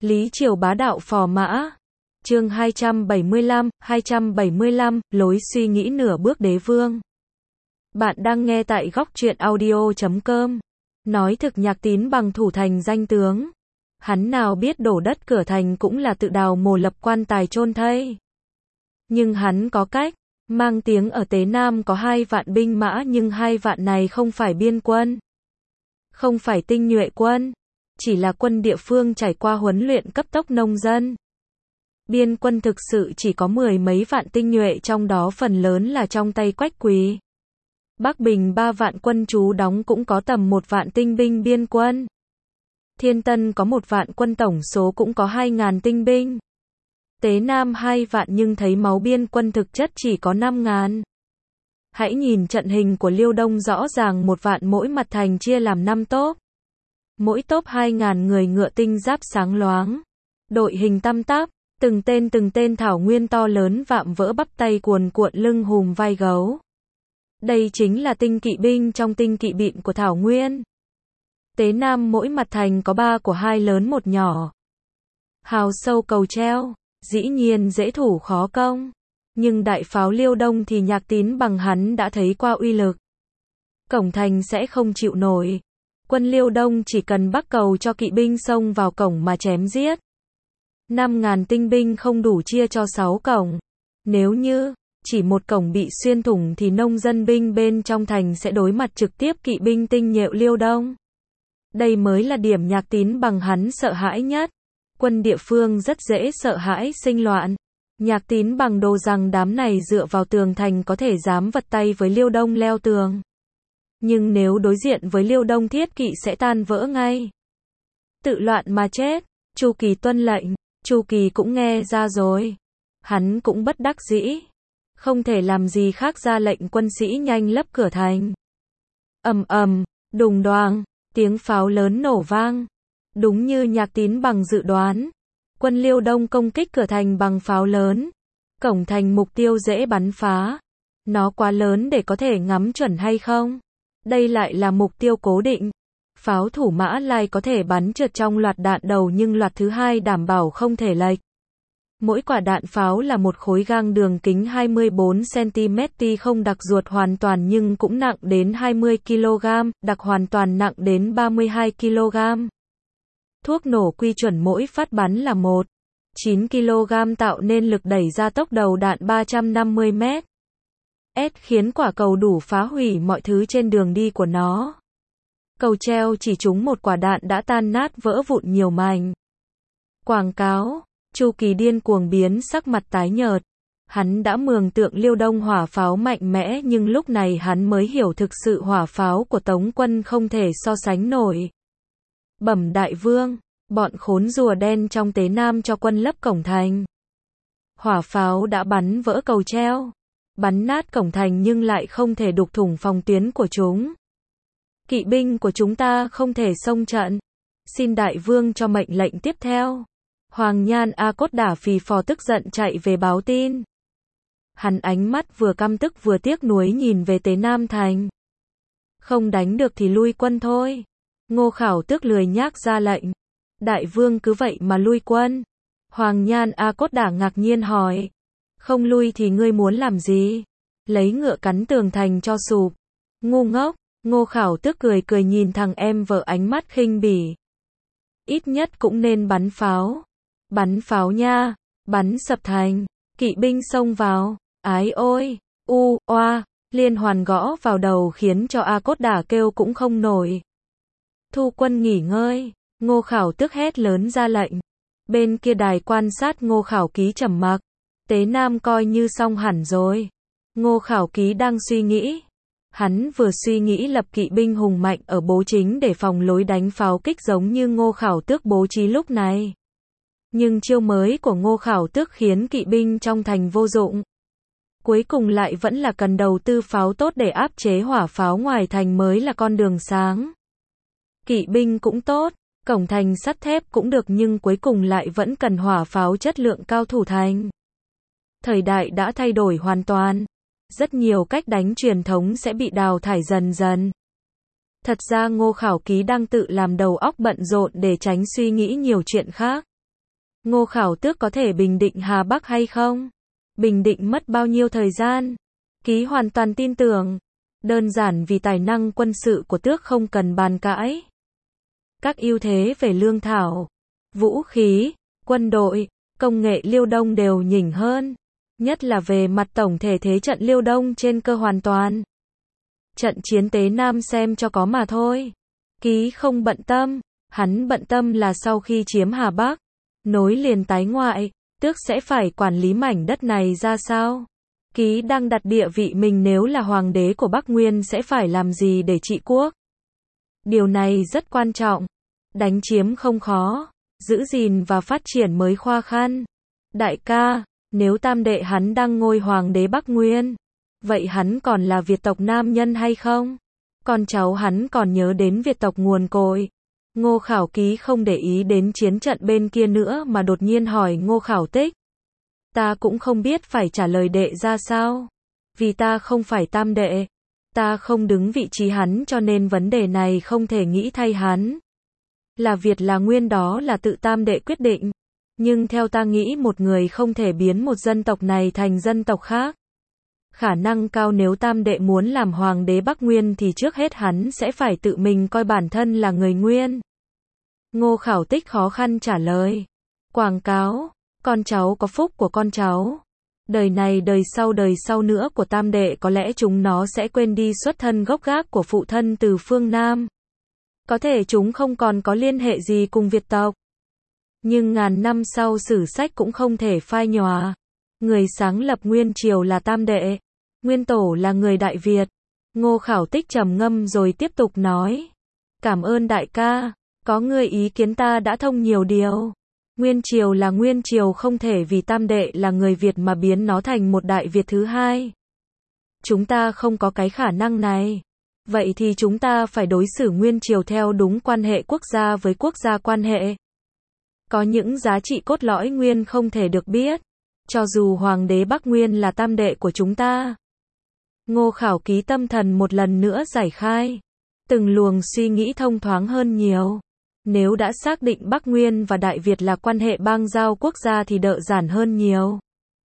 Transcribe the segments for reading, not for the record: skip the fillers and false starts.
Lý Triều bá đạo phò mã. Chương 275, lối suy nghĩ nửa bước đế vương. Bạn đang nghe tại góc truyện audio.com. Nói thực Nhạc Tín bằng thủ thành danh tướng. Hắn nào biết đổ đất cửa thành cũng là tự đào mồ lập quan tài chôn thây. Nhưng hắn có cách, mang tiếng ở Tế Nam có 2 vạn binh mã nhưng 2 vạn này không phải biên quân. Không phải tinh nhuệ quân. Chỉ là quân địa phương trải qua huấn luyện cấp tốc nông dân. Biên quân thực sự chỉ có 10 mấy vạn tinh nhuệ, trong đó phần lớn là trong tay Quách Quỳ. Bắc Bình 3 vạn quân trú đóng cũng có tầm 1 vạn tinh binh biên quân. Thiên Tân có 1 vạn quân, tổng số cũng có 2.000 tinh binh. Tế Nam 2 vạn nhưng thấy máu biên quân thực chất chỉ có 5.000. Hãy nhìn trận hình của Liêu Đông, rõ ràng 1 vạn mỗi mặt thành chia làm 5 tốp. Mỗi tốp 2.000 người, ngựa tinh giáp sáng loáng. Đội hình tăm tắp, từng tên thảo nguyên to lớn vạm vỡ, bắp tay cuồn cuộn, lưng hùm vai gấu. Đây chính là tinh kỵ binh trong tinh kỵ binh của thảo nguyên. Tế Nam mỗi mặt thành có 3 của 2 lớn 1 nhỏ. Hào sâu cầu treo, dĩ nhiên dễ thủ khó công. Nhưng đại pháo Liêu Đông thì Nhạc Tín bằng hắn đã thấy qua uy lực. Cổng thành sẽ không chịu nổi. Quân Liêu Đông chỉ cần bắc cầu cho kỵ binh xông vào cổng mà chém giết. 5.000 tinh binh không đủ chia cho 6 cổng. Nếu như chỉ 1 cổng bị xuyên thủng thì nông dân binh bên trong thành sẽ đối mặt trực tiếp kỵ binh tinh nhuệ Liêu Đông. Đây mới là điểm Nhạc Tín bằng hắn sợ hãi nhất. Quân địa phương rất dễ sợ hãi sinh loạn. Nhạc Tín bằng đồ rằng đám này dựa vào tường thành có thể dám vật tay với Liêu Đông leo tường. Nhưng nếu đối diện với Liêu Đông, thiết kỵ sẽ tan vỡ ngay. Tự loạn mà chết. Chu Kỳ tuân lệnh. Chu Kỳ cũng nghe ra rồi. Hắn cũng bất đắc dĩ. Không thể làm gì khác ra lệnh quân sĩ nhanh lấp cửa thành. Ầm ầm, đùng đoàng, tiếng pháo lớn nổ vang. Đúng như Nhạc Tín bằng dự đoán. Quân Liêu Đông công kích cửa thành bằng pháo lớn. Cổng thành mục tiêu dễ bắn phá. Nó quá lớn để có thể ngắm chuẩn hay không? Đây lại là mục tiêu cố định. Pháo thủ Mã Lai có thể bắn trượt trong loạt đạn đầu nhưng loạt thứ 2 đảm bảo không thể lệch. Mỗi quả đạn pháo là một khối gang đường kính 24cm, tuy không đặc ruột hoàn toàn nhưng cũng nặng đến 20kg, đặc hoàn toàn nặng đến 32kg. Thuốc nổ quy chuẩn mỗi phát bắn là 9kg, tạo nên lực đẩy ra tốc đầu đạn 350m. Khiến quả cầu đủ phá hủy mọi thứ trên đường đi của nó. Cầu treo chỉ trúng 1 quả đạn đã tan nát vỡ vụn nhiều mảnh. Quảng cáo. Chu Kỳ điên cuồng biến sắc, mặt tái nhợt. Hắn đã mường tượng Liêu Đông hỏa pháo mạnh mẽ nhưng lúc này hắn mới hiểu thực sự hỏa pháo của Tống quân không thể so sánh nổi. Bẩm đại vương, bọn khốn rùa đen trong Tế Nam cho quân lấp cổng thành. Hỏa pháo đã bắn vỡ cầu treo, bắn nát cổng thành nhưng lại không thể đục thủng phòng tuyến của chúng. Kỵ binh của chúng ta không thể xông trận. Xin đại vương cho mệnh lệnh tiếp theo. Hoàng Nhan A Cốt Đả phì phò tức giận chạy về báo tin. Hắn ánh mắt vừa căm tức vừa tiếc nuối nhìn về Tế Nam thành. Không đánh được thì lui quân thôi. Ngô Khảo Tước lười nhác ra lệnh. Đại vương cứ vậy mà lui quân? Hoàng Nhan A Cốt Đả ngạc nhiên hỏi. Không lui thì ngươi muốn làm gì? Lấy ngựa cắn tường thành cho sụp. Ngu ngốc. Ngô Khảo Tước cười nhìn thằng em vợ ánh mắt khinh bỉ. Ít nhất cũng nên bắn pháo. Bắn pháo nha. Bắn sập thành. Kỵ binh xông vào. Ái ôi. Oa. Liên hoàn gõ vào đầu khiến cho A Cốt Đả kêu cũng không nổi. Thu quân nghỉ ngơi. Ngô Khảo Tước hét lớn ra lệnh. Bên kia đài quan sát Ngô Khảo Ký trầm mặc. Tế Nam coi như xong hẳn rồi. Ngô Khảo Ký đang suy nghĩ. Hắn vừa suy nghĩ lập kỵ binh hùng mạnh ở bố chính để phòng lối đánh pháo kích giống như Ngô Khảo Tước bố trí lúc này. Nhưng chiêu mới của Ngô Khảo Tước khiến kỵ binh trong thành vô dụng. Cuối cùng lại vẫn là cần đầu tư pháo tốt để áp chế hỏa pháo ngoài thành mới là con đường sáng. Kỵ binh cũng tốt, cổng thành sắt thép cũng được nhưng cuối cùng lại vẫn cần hỏa pháo chất lượng cao thủ thành. Thời đại đã thay đổi hoàn toàn. Rất nhiều cách đánh truyền thống sẽ bị đào thải dần dần. Thật ra Ngô Khảo Ký đang tự làm đầu óc bận rộn để tránh suy nghĩ nhiều chuyện khác. Ngô Khảo Tước có thể bình định Hà Bắc hay không? Bình định mất bao nhiêu thời gian? Ký hoàn toàn tin tưởng. Đơn giản vì tài năng quân sự của Tước không cần bàn cãi. Các ưu thế về lương thảo, vũ khí, quân đội, công nghệ Liêu Đông đều nhỉnh hơn. Nhất là về mặt tổng thể thế trận Liêu Đông trên cơ hoàn toàn. Trận chiến Tế Nam xem cho có mà thôi. Ký không bận tâm, hắn bận tâm là sau khi chiếm Hà Bắc, nối liền tái ngoại, Tước sẽ phải quản lý mảnh đất này ra sao? Ký đang đặt địa vị mình nếu là hoàng đế của Bắc Nguyên sẽ phải làm gì để trị quốc? Điều này rất quan trọng. Đánh chiếm không khó, giữ gìn và phát triển mới khoa khăn. Đại ca, nếu tam đệ hắn đăng ngôi hoàng đế Bắc Nguyên, vậy hắn còn là Việt tộc nam nhân hay không? Con cháu hắn còn nhớ đến Việt tộc nguồn cội. Ngô Khảo Ký không để ý đến chiến trận bên kia nữa mà đột nhiên hỏi Ngô Khảo Tích. Ta cũng không biết phải trả lời đệ ra sao. Vì ta không phải tam đệ. Ta không đứng vị trí hắn cho nên vấn đề này không thể nghĩ thay hắn. Là Việt là Nguyên đó là tự tam đệ quyết định. Nhưng theo ta nghĩ một người không thể biến một dân tộc này thành dân tộc khác. Khả năng cao nếu tam đệ muốn làm hoàng đế Bắc Nguyên thì trước hết hắn sẽ phải tự mình coi bản thân là người Nguyên. Ngô Khảo Tích khó khăn trả lời. Quảng cáo, con cháu có phúc của con cháu. Đời này đời sau nữa của tam đệ có lẽ chúng nó sẽ quên đi xuất thân gốc gác của phụ thân từ phương Nam. Có thể chúng không còn có liên hệ gì cùng Việt tộc. Nhưng ngàn năm sau sử sách cũng không thể phai nhòa. Người sáng lập Nguyên Triều là tam đệ. Nguyên tổ là người Đại Việt. Ngô Khảo Tích trầm ngâm rồi tiếp tục nói. Cảm ơn đại ca, có người ý kiến ta đã thông nhiều điều. Nguyên Triều là Nguyên Triều không thể vì tam đệ là người Việt mà biến nó thành một Đại Việt thứ hai. Chúng ta không có cái khả năng này. Vậy thì chúng ta phải đối xử Nguyên Triều theo đúng quan hệ quốc gia với quốc gia quan hệ. Có những giá trị cốt lõi Nguyên không thể được biết. Cho dù Hoàng đế Bắc Nguyên là tam đệ của chúng ta. Ngô Khảo Ký tâm thần một lần nữa giải khai. Từng luồng suy nghĩ thông thoáng hơn nhiều. Nếu đã xác định Bắc Nguyên và Đại Việt là quan hệ bang giao quốc gia thì đỡ giản hơn nhiều.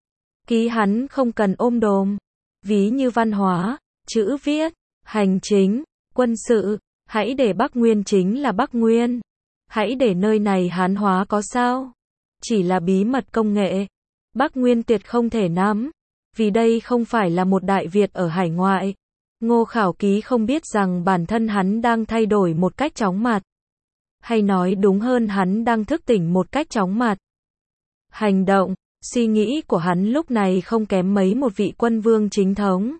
Ký hắn không cần ôm đồm. Ví như văn hóa, chữ viết, hành chính, quân sự, hãy để Bắc Nguyên chính là Bắc Nguyên. Hãy để nơi này Hán hóa có sao? Chỉ là bí mật công nghệ. Bắc Nguyên tuyệt không thể nắm. Vì đây không phải là một Đại Việt ở hải ngoại. Ngô Khảo Ký không biết rằng bản thân hắn đang thay đổi một cách chóng mặt. Hay nói đúng hơn hắn đang thức tỉnh một cách chóng mặt. Hành động, suy nghĩ của hắn lúc này không kém mấy một vị quân vương chính thống.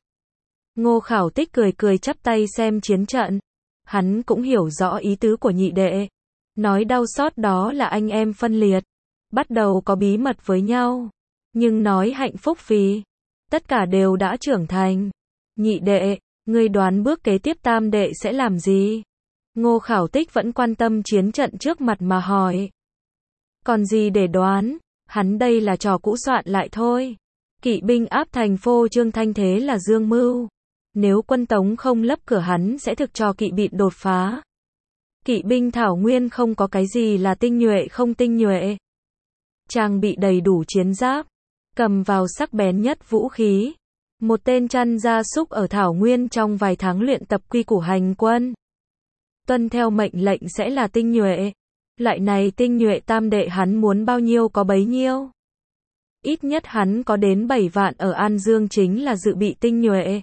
Ngô Khảo Tích cười cười chắp tay xem chiến trận. Hắn cũng hiểu rõ ý tứ của nhị đệ. Nói đau xót đó là anh em phân liệt. Bắt đầu có bí mật với nhau. Nhưng nói hạnh phúc vì tất cả đều đã trưởng thành. Nhị đệ, ngươi đoán bước kế tiếp tam đệ sẽ làm gì? Ngô Khảo Tích vẫn quan tâm chiến trận trước mặt mà hỏi. Còn gì để đoán, hắn đây là trò cũ soạn lại thôi. Kỵ binh áp thành phô trương thanh thế là dương mưu. Nếu quân Tống không lấp cửa hắn sẽ thực cho kỵ bịn đột phá. Kỵ binh Thảo Nguyên không có cái gì là tinh nhuệ không tinh nhuệ. Trang bị đầy đủ chiến giáp, cầm vào sắc bén nhất vũ khí. Một tên chăn gia súc ở Thảo Nguyên trong vài tháng luyện tập quy củ hành quân. Tuân theo mệnh lệnh sẽ là tinh nhuệ. Loại này tinh nhuệ tam đệ hắn muốn bao nhiêu có bấy nhiêu. Ít nhất hắn có đến 7 vạn ở An Dương chính là dự bị tinh nhuệ.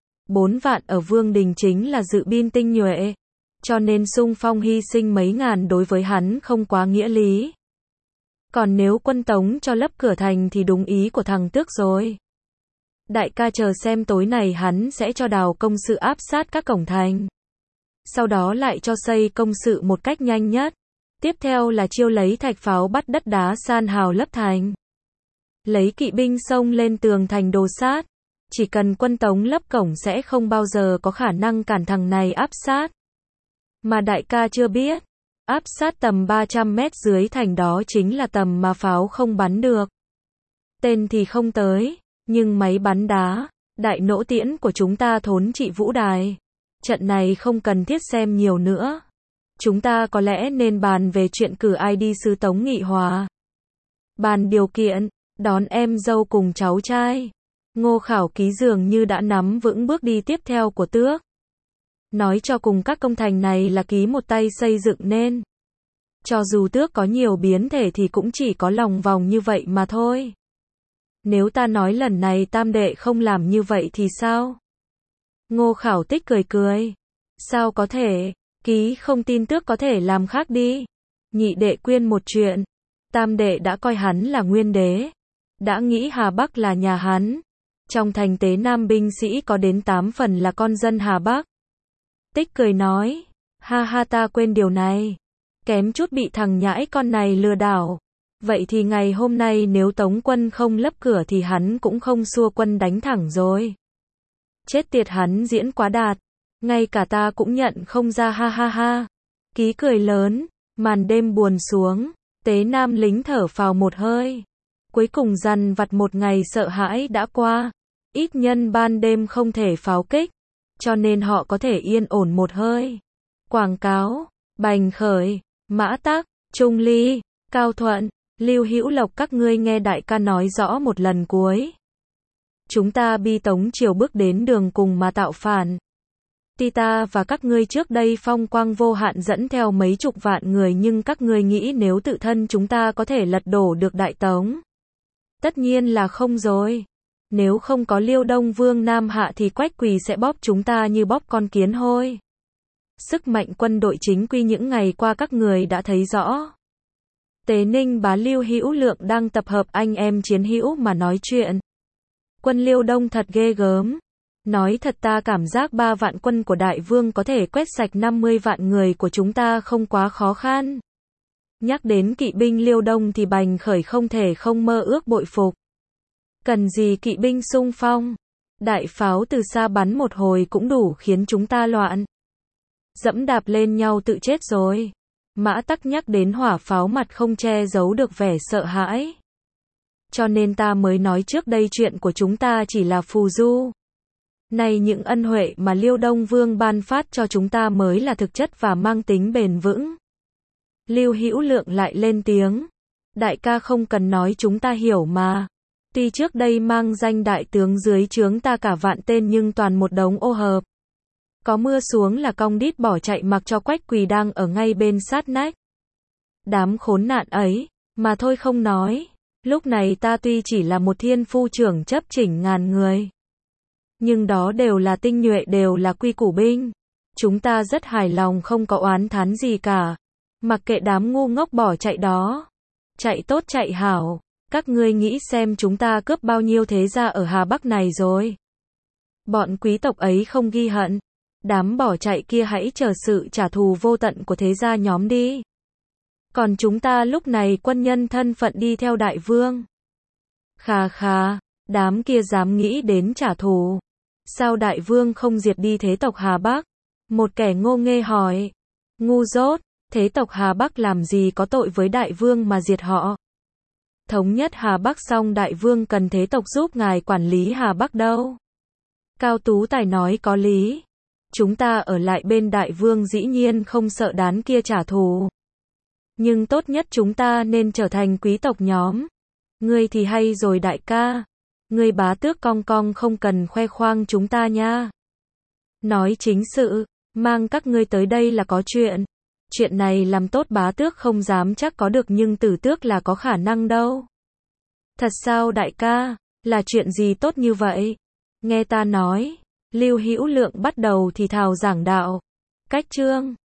4 vạn ở Vương Đình chính là dự binh tinh nhuệ. Cho nên xung phong hy sinh mấy ngàn đối với hắn không quá nghĩa lý. Còn nếu quân Tống cho lấp cửa thành thì đúng ý của thằng Tước rồi. Đại ca chờ xem tối này hắn sẽ cho đào công sự áp sát các cổng thành. Sau đó lại cho xây công sự một cách nhanh nhất. Tiếp theo là chiêu lấy thạch pháo bắt đất đá san hào lấp thành. Lấy kỵ binh xông lên tường thành đồ sát. Chỉ cần quân Tống lấp cổng sẽ không bao giờ có khả năng cản thằng này áp sát. Mà đại ca chưa biết. Áp sát tầm 300 mét dưới thành đó chính là tầm mà pháo không bắn được. Tên thì không tới. Nhưng máy bắn đá, đại nỗ tiễn của chúng ta thốn trị vũ đài. Trận này không cần thiết xem nhiều nữa. Chúng ta có lẽ nên bàn về chuyện cử ai đi sứ Tống nghị hòa. bàn điều kiện, đón em dâu cùng cháu trai. Ngô Khảo Ký dường như đã nắm vững bước đi tiếp theo của tước. Nói cho cùng các công thành này là Ký một tay xây dựng nên. Cho dù tước có nhiều biến thể thì cũng chỉ có lòng vòng như vậy mà thôi. Nếu ta nói lần này tam đệ không làm như vậy thì sao? Ngô Khảo Tích cười cười. Sao có thể? Ký không tin tước có thể làm khác đi. Nhị đệ quên một chuyện. Tam đệ đã coi hắn là nguyên đế. Đã nghĩ Hà Bắc là nhà hắn. Trong thành Tế Nam binh sĩ có đến 8 phần là con dân Hà Bắc. Tích cười nói. Ha ha, ta quên điều này. Kém chút bị thằng nhãi con này lừa đảo. Vậy thì ngày hôm nay nếu Tống quân không lấp cửa thì hắn cũng không xua quân đánh thẳng rồi. Chết tiệt, hắn diễn quá đạt. Ngay cả ta cũng nhận không ra, ha ha ha. Ký cười lớn. Màn đêm buồn xuống. Tế Nam lính thở phào một hơi. Cuối cùng dằn vặt một ngày sợ hãi đã qua. Ít nhân ban đêm không thể pháo kích. Cho nên họ có thể yên ổn một hơi. Quảng cáo. Bành Khởi, Mã Tắc, Trung Ly, Cao Thuận, Lưu Hữu Lộc, các ngươi nghe đại ca nói rõ một lần cuối. Chúng ta bi Tống triều bước đến đường cùng mà tạo phản. Tuy ta và các ngươi trước đây phong quang vô hạn dẫn theo mấy chục vạn người, nhưng các ngươi nghĩ nếu tự thân chúng ta có thể lật đổ được Đại Tống? Tất nhiên là không rồi. Nếu không có Liêu Đông Vương Nam Hạ thì Quách Quỳ sẽ bóp chúng ta như bóp con kiến hôi. Sức mạnh quân đội chính quy những ngày qua các người đã thấy rõ. Tế Ninh bá Lưu Hữu Lượng đang tập hợp anh em chiến hữu mà nói chuyện. Quân Liêu Đông thật ghê gớm. Nói thật, ta cảm giác 3 vạn quân của Đại Vương có thể quét sạch 50 vạn người của chúng ta không quá khó khăn. Nhắc đến kỵ binh Liêu Đông thì Bành Khởi không thể không mơ ước bội phục. Cần gì kỵ binh xung phong. Đại pháo từ xa bắn một hồi cũng đủ khiến chúng ta loạn. Dẫm đạp lên nhau tự chết rồi. Mã Tắc nhắc đến hỏa pháo, mặt không che giấu được vẻ sợ hãi. Cho nên ta mới nói trước đây chuyện của chúng ta chỉ là phù du. Này, những ân huệ mà Liêu Đông Vương ban phát cho chúng ta mới là thực chất và mang tính bền vững. Lưu Hữu Lượng lại lên tiếng. Đại ca không cần nói, chúng ta hiểu mà. Tuy trước đây mang danh đại tướng dưới trướng ta cả vạn tên nhưng toàn một đống ô hợp. Có mưa xuống là cong đít bỏ chạy mặc cho Quách Quỳ đang ở ngay bên sát nách. Đám khốn nạn ấy, mà thôi không nói. Lúc này ta tuy chỉ là một thiên phu trưởng chấp chỉnh ngàn người. Nhưng đó đều là tinh nhuệ, đều là quy củ binh. Chúng ta rất hài lòng, không có oán thán gì cả. Mặc kệ đám ngu ngốc bỏ chạy đó. Chạy tốt chạy hảo. Các ngươi nghĩ xem chúng ta cướp bao nhiêu thế gia ở Hà Bắc này rồi. Bọn quý tộc ấy không ghi hận. Đám bỏ chạy kia hãy chờ sự trả thù vô tận của thế gia nhóm đi. Còn chúng ta lúc này quân nhân thân phận đi theo Đại Vương. Khà khà, đám kia dám nghĩ đến trả thù. Sao Đại Vương không diệt đi thế tộc Hà Bắc? Một kẻ ngô nghê hỏi. Ngu dốt, thế tộc Hà Bắc làm gì có tội với Đại Vương mà diệt họ? Thống nhất Hà Bắc xong Đại Vương cần thế tộc giúp ngài quản lý Hà Bắc đâu? Cao Tú Tài nói có lý. Chúng ta ở lại bên Đại Vương dĩ nhiên không sợ đám kia trả thù. Nhưng tốt nhất chúng ta nên trở thành quý tộc nhóm. Ngươi thì hay rồi đại ca. Ngươi bá tước cong cong không cần khoe khoang chúng ta nha. Nói chính sự, mang các ngươi tới đây là có chuyện. Chuyện này làm tốt bá tước không dám chắc có được nhưng tử tước là có khả năng đâu. Thật sao đại ca, là chuyện gì tốt như vậy? Nghe ta nói. Lưu Hữu Lượng bắt đầu thì thào giảng đạo. Cách chương